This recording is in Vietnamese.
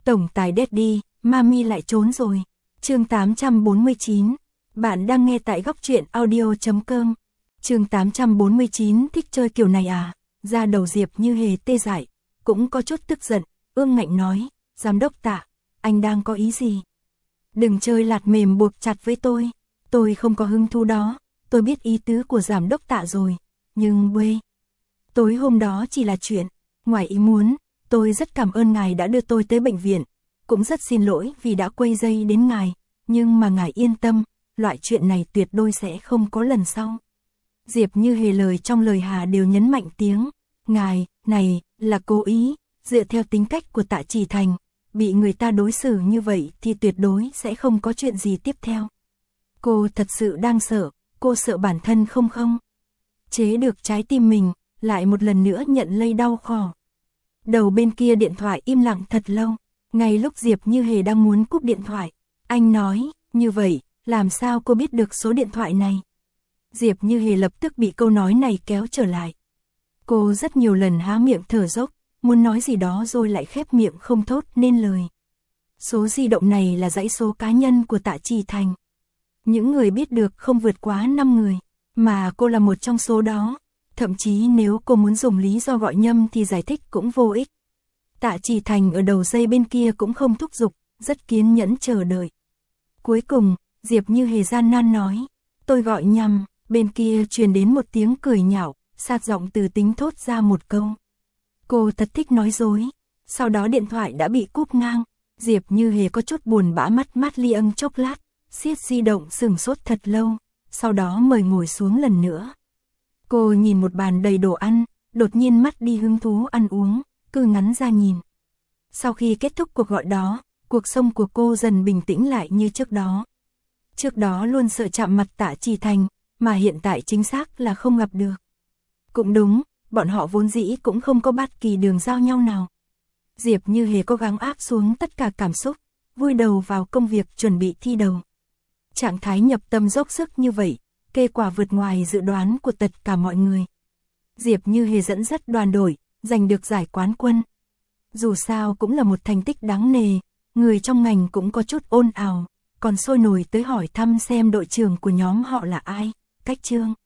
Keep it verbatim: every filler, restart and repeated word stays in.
Tổng tài Daddy, Mami lại trốn rồi. Chương tám trăm bốn mươi chín. Bạn đang nghe tại góc truyện audio chấm com. Chương tám trăm bốn mươi chín. Thích chơi kiểu này à? Da đầu Diệp Như Hề tê dại, cũng có chút tức giận, ương ngạnh nói, giám đốc Tạ, anh đang có ý gì? Đừng chơi lạt mềm buộc chặt với tôi, tôi không có hứng thú đó, tôi biết ý tứ của giám đốc Tạ rồi, nhưng quê. Tối hôm đó chỉ là chuyện ngoài ý muốn, tôi rất cảm ơn ngài đã đưa tôi tới bệnh viện, cũng rất xin lỗi vì đã quấy rầy đến ngài, nhưng mà ngài yên tâm, loại chuyện này tuyệt đối sẽ không có lần sau. Diệp Như Hề lời trong lời hà đều nhấn mạnh tiếng, ngài, này, là cố ý, dựa theo tính cách của Tạ Chỉ Thành, bị người ta đối xử như vậy thì tuyệt đối sẽ không có chuyện gì tiếp theo. Cô thật sự đang sợ, cô sợ bản thân không không chế được trái tim mình, lại một lần nữa nhận lây đau khổ. Đầu bên kia điện thoại im lặng thật lâu, ngay lúc Diệp Như Hề đang muốn cúp điện thoại, anh nói, như vậy, làm sao cô biết được số điện thoại này? Diệp Như Hề lập tức bị câu nói này kéo trở lại. Cô rất nhiều lần há miệng thở dốc, muốn nói gì đó rồi lại khép miệng không thốt nên lời. Số di động này là dãy số cá nhân của Tạ Chỉ Thành. Những người biết được không vượt quá năm người, mà cô là một trong số đó. Thậm chí nếu cô muốn dùng lý do gọi nhầm thì giải thích cũng vô ích. Tạ Chỉ Thành ở đầu dây bên kia cũng không thúc giục, rất kiên nhẫn chờ đợi. Cuối cùng, Diệp Như Hề gian nan nói, tôi gọi nhầm, bên kia truyền đến một tiếng cười nhạo, sát giọng từ tính thốt ra một câu. Cô thật thích nói dối, sau đó điện thoại đã bị cúp ngang, Diệp Như Hề có chút buồn bã mắt mắt li âng chốc lát, siết di động sừng sốt thật lâu, sau đó mời ngồi xuống lần nữa. Cô nhìn một bàn đầy đồ ăn, đột nhiên mắt đi hứng thú ăn uống, cứ ngắn ra nhìn. Sau khi kết thúc cuộc gọi đó, cuộc sống của cô dần bình tĩnh lại như trước đó. Trước đó luôn sợ chạm mặt Tạ Chỉ Thành, mà hiện tại chính xác là không gặp được. Cũng đúng, bọn họ vốn dĩ cũng không có bất kỳ đường giao nhau nào. Diệp Như Hề cố gắng áp xuống tất cả cảm xúc, vùi đầu vào công việc chuẩn bị thi đầu. Trạng thái nhập tâm dốc sức như vậy, kết quả vượt ngoài dự đoán của tất cả mọi người. Diệp Như Hề dẫn dắt đoàn đội, giành được giải quán quân. Dù sao cũng là một thành tích đáng nề, người trong ngành cũng có chút ồn ào, còn sôi nổi tới hỏi thăm xem đội trưởng của nhóm họ là ai, Cách Trương.